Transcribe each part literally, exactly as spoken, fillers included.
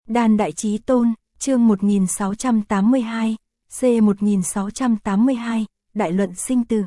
Đan Đại Chí Tôn, chương một nghìn sáu trăm tám mươi hai, C một nghìn sáu trăm tám mươi hai, Đại luận sinh tử.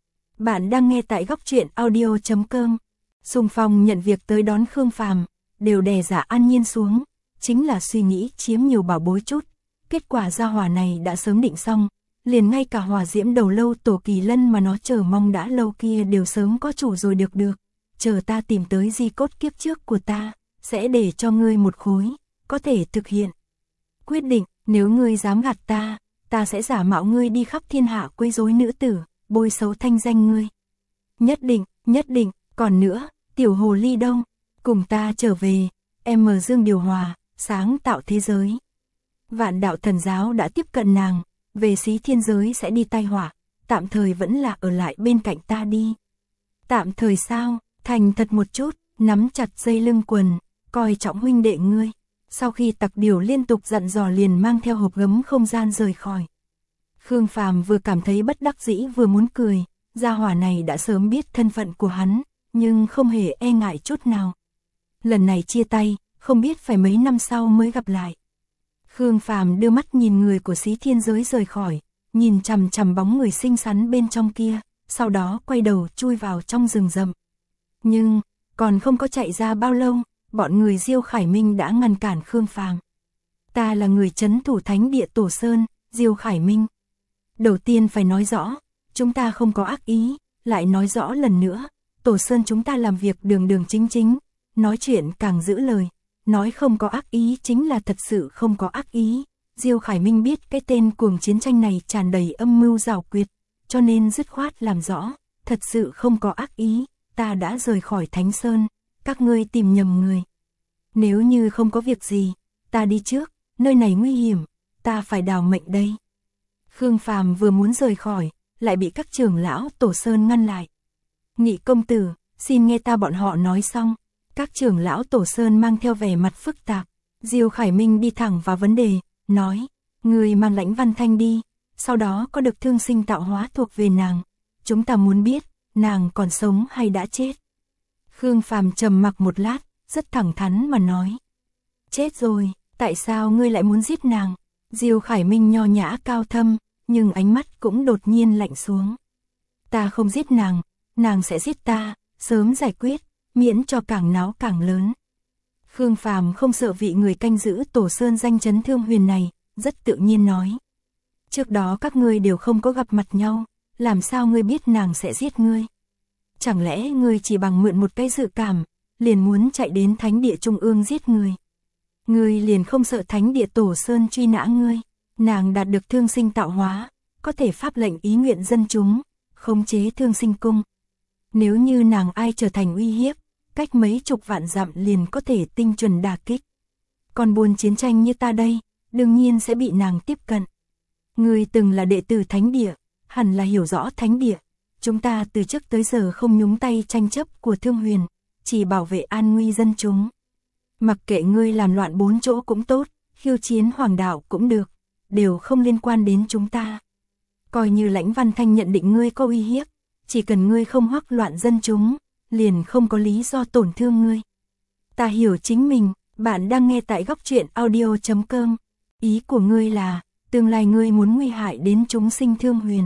Bạn đang nghe tại góc truyện audio chấm com. Xung Phong nhận việc tới đón Khương Phàm, đều đè Giả An Nhiên xuống, chính là suy nghĩ chiếm nhiều bảo bối chút. Kết quả gia hỏa này đã sớm định xong, liền ngay cả hỏa diễm đầu lâu Tổ Kỳ Lân mà nó chờ mong đã lâu kia đều sớm có chủ rồi được được. Chờ ta tìm tới di cốt kiếp trước của ta, sẽ để cho ngươi một khối, có thể thực hiện. Quyết định, nếu ngươi dám gạt ta, ta sẽ giả mạo ngươi đi khắp thiên hạ quấy rối nữ tử, bôi xấu thanh danh ngươi. Nhất định, nhất định, còn nữa, tiểu hồ ly đông, cùng ta trở về, em mở dương điều hòa, sáng tạo thế giới. Vạn đạo thần giáo đã tiếp cận nàng, về xí thiên giới sẽ đi tai họa, tạm thời vẫn là ở lại bên cạnh ta đi. Tạm thời sao, thành thật một chút, nắm chặt dây lưng quần, coi trọng huynh đệ ngươi. Sau khi Tặc Điểu liên tục dặn dò liền mang theo hộp gấm không gian rời khỏi. Khương Phàm vừa cảm thấy bất đắc dĩ vừa muốn cười, gia hỏa này đã sớm biết thân phận của hắn, nhưng không hề e ngại chút nào. Lần này chia tay, không biết phải mấy năm sau mới gặp lại. Khương Phàm đưa mắt nhìn người của xí thiên giới rời khỏi, nhìn chằm chằm bóng người xinh xắn bên trong kia, sau đó quay đầu chui vào trong rừng rậm. Nhưng, còn không có chạy ra bao lâu, bọn người Diêu Khải Minh đã ngăn cản Khương Phàm. Ta là người trấn thủ thánh địa Tổ Sơn, Diêu Khải Minh. Đầu tiên phải nói rõ, chúng ta không có ác ý, lại nói rõ lần nữa, Tổ Sơn chúng ta làm việc đường đường chính chính, nói chuyện càng giữ lời, nói không có ác ý chính là thật sự không có ác ý. Diêu Khải Minh biết cái tên cuồng chiến tranh này tràn đầy âm mưu giảo quyệt, cho nên dứt khoát làm rõ, thật sự không có ác ý, ta đã rời khỏi Thánh Sơn, các ngươi tìm nhầm người. Nếu như không có việc gì, ta đi trước, nơi này nguy hiểm, ta phải đào mệnh đây. Khương Phàm vừa muốn rời khỏi, lại bị các trưởng lão Tổ Sơn ngăn lại. Nghị công tử, xin nghe ta bọn họ nói xong. Các trưởng lão Tổ Sơn mang theo vẻ mặt phức tạp. Diêu Khải Minh đi thẳng vào vấn đề, nói, người mang Lãnh Văn Thanh đi, sau đó có được thương sinh tạo hóa thuộc về nàng. Chúng ta muốn biết, nàng còn sống hay đã chết. Khương Phàm trầm mặc một lát, rất thẳng thắn mà nói. Chết rồi, tại sao ngươi lại muốn giết nàng? Diêu Khải Minh nho nhã cao thâm, nhưng ánh mắt cũng đột nhiên lạnh xuống. Ta không giết nàng, nàng sẽ giết ta, sớm giải quyết, miễn cho càng náo càng lớn. Khương Phàm không sợ vị người canh giữ Tổ Sơn danh chấn Thương Huyền này, rất tự nhiên nói. Trước đó các ngươi đều không có gặp mặt nhau, làm sao ngươi biết nàng sẽ giết ngươi? Chẳng lẽ ngươi chỉ bằng mượn một cái dự cảm, liền muốn chạy đến Thánh địa Trung ương giết người? Ngươi liền không sợ Thánh địa Tổ Sơn truy nã ngươi? Nàng đạt được thương sinh tạo hóa, có thể pháp lệnh ý nguyện dân chúng, khống chế thương sinh cung. Nếu như nàng ai trở thành uy hiếp, cách mấy chục vạn dặm liền có thể tinh chuẩn đả kích. Còn buôn chiến tranh như ta đây, đương nhiên sẽ bị nàng tiếp cận. Ngươi từng là đệ tử Thánh địa, hẳn là hiểu rõ Thánh địa. Chúng ta từ trước tới giờ không nhúng tay tranh chấp của Thương Huyền, chỉ bảo vệ an nguy dân chúng. Mặc kệ ngươi làm loạn bốn chỗ cũng tốt, khiêu chiến hoàng đạo cũng được, đều không liên quan đến chúng ta. Coi như Lãnh Văn Thanh nhận định ngươi có uy hiếp, chỉ cần ngươi không hoắc loạn dân chúng, liền không có lý do tổn thương ngươi. Ta hiểu chính mình, bạn đang nghe tại góc truyện audio chấm com. Ý của ngươi là, tương lai ngươi muốn nguy hại đến chúng sinh Thương Huyền.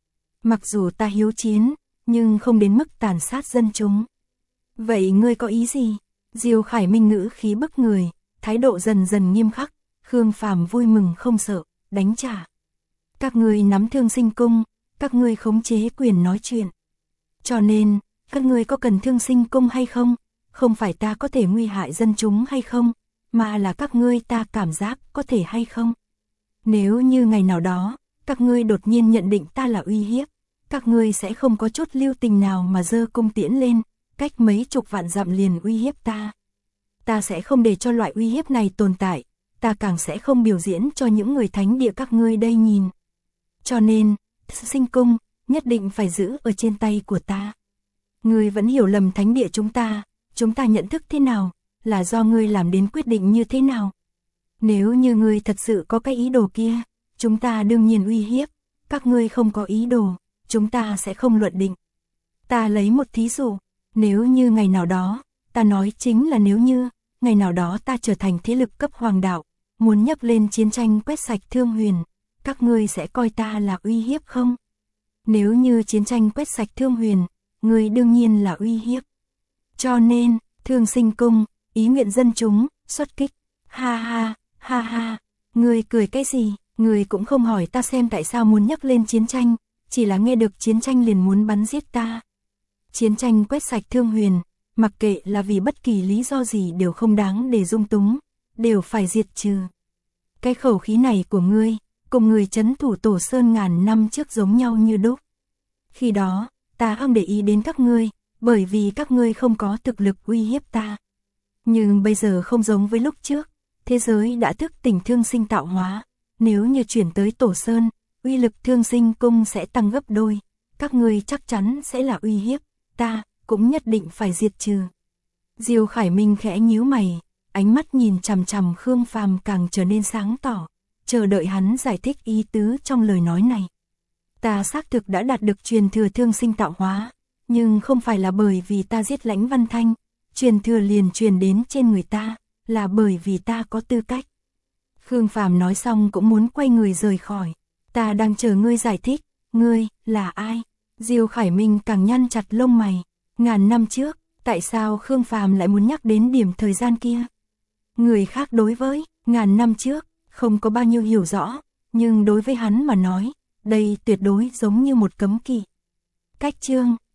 Mặc dù ta hiếu chiến, nhưng không đến mức tàn sát dân chúng. Vậy ngươi có ý gì? Diêu Khải Minh ngữ khí bức người, thái độ dần dần nghiêm khắc. Khương Phàm vui mừng không sợ, đánh trả. Các ngươi nắm thương sinh cung, các ngươi khống chế quyền nói chuyện. Cho nên, các ngươi có cần thương sinh cung hay không? Không phải ta có thể nguy hại dân chúng hay không, mà là các ngươi ta cảm giác có thể hay không? Nếu như ngày nào đó, các ngươi đột nhiên nhận định ta là uy hiếp, các ngươi sẽ không có chút lưu tình nào mà giơ cung tiễn lên, cách mấy chục vạn dặm liền uy hiếp ta. Ta sẽ không để cho loại uy hiếp này tồn tại, ta càng sẽ không biểu diễn cho những người Thánh địa các ngươi đây nhìn. Cho nên, sinh cung, nhất định phải giữ ở trên tay của ta. Ngươi vẫn hiểu lầm Thánh địa chúng ta, chúng ta nhận thức thế nào, là do ngươi làm đến quyết định như thế nào. Nếu như ngươi thật sự có cái ý đồ kia, chúng ta đương nhiên uy hiếp, các ngươi không có ý đồ, chúng ta sẽ không luận định. Ta lấy một thí dụ, nếu như ngày nào đó, ta nói chính là nếu như, ngày nào đó ta trở thành thế lực cấp hoàng đạo, muốn nhắc lên chiến tranh quét sạch Thương Huyền, các ngươi sẽ coi ta là uy hiếp không? Nếu như chiến tranh quét sạch Thương Huyền, ngươi đương nhiên là uy hiếp. Cho nên, Thương Sinh Cung, ý nguyện dân chúng, xuất kích. Ha ha, ha ha, ngươi cười cái gì? Ngươi cũng không hỏi ta xem tại sao muốn nhắc lên chiến tranh, chỉ là nghe được chiến tranh liền muốn bắn giết ta. Chiến tranh quét sạch Thương Huyền, mặc kệ là vì bất kỳ lý do gì đều không đáng để dung túng, đều phải diệt trừ. Cái khẩu khí này của ngươi, cùng người trấn thủ Tổ Sơn ngàn năm trước giống nhau như đúc. Khi đó, ta không để ý đến các ngươi, bởi vì các ngươi không có thực lực uy hiếp ta. Nhưng bây giờ không giống với lúc trước, thế giới đã thức tỉnh Thương Sinh tạo hóa, nếu như chuyển tới Tổ Sơn, uy lực Thương Sinh Cung sẽ tăng gấp đôi, các ngươi chắc chắn sẽ là uy hiếp, ta cũng nhất định phải diệt trừ. Diêu Khải Minh khẽ nhíu mày, ánh mắt nhìn chằm chằm Khương Phàm càng trở nên sáng tỏ, chờ đợi hắn giải thích ý tứ trong lời nói này. Ta xác thực đã đạt được truyền thừa Thương Sinh tạo hóa, nhưng không phải là bởi vì ta giết Lãnh Văn Thanh, truyền thừa liền truyền đến trên người ta, là bởi vì ta có tư cách. Khương Phàm nói xong cũng muốn quay người rời khỏi, ta đang chờ ngươi giải thích, ngươi là ai? Diêu Khải Minh càng nhăn chặt lông mày, ngàn năm trước, tại sao Khương Phàm lại muốn nhắc đến điểm thời gian kia? Người khác đối với ngàn năm trước không có bao nhiêu hiểu rõ, nhưng đối với hắn mà nói, đây tuyệt đối giống như một cấm kỵ. Cách chương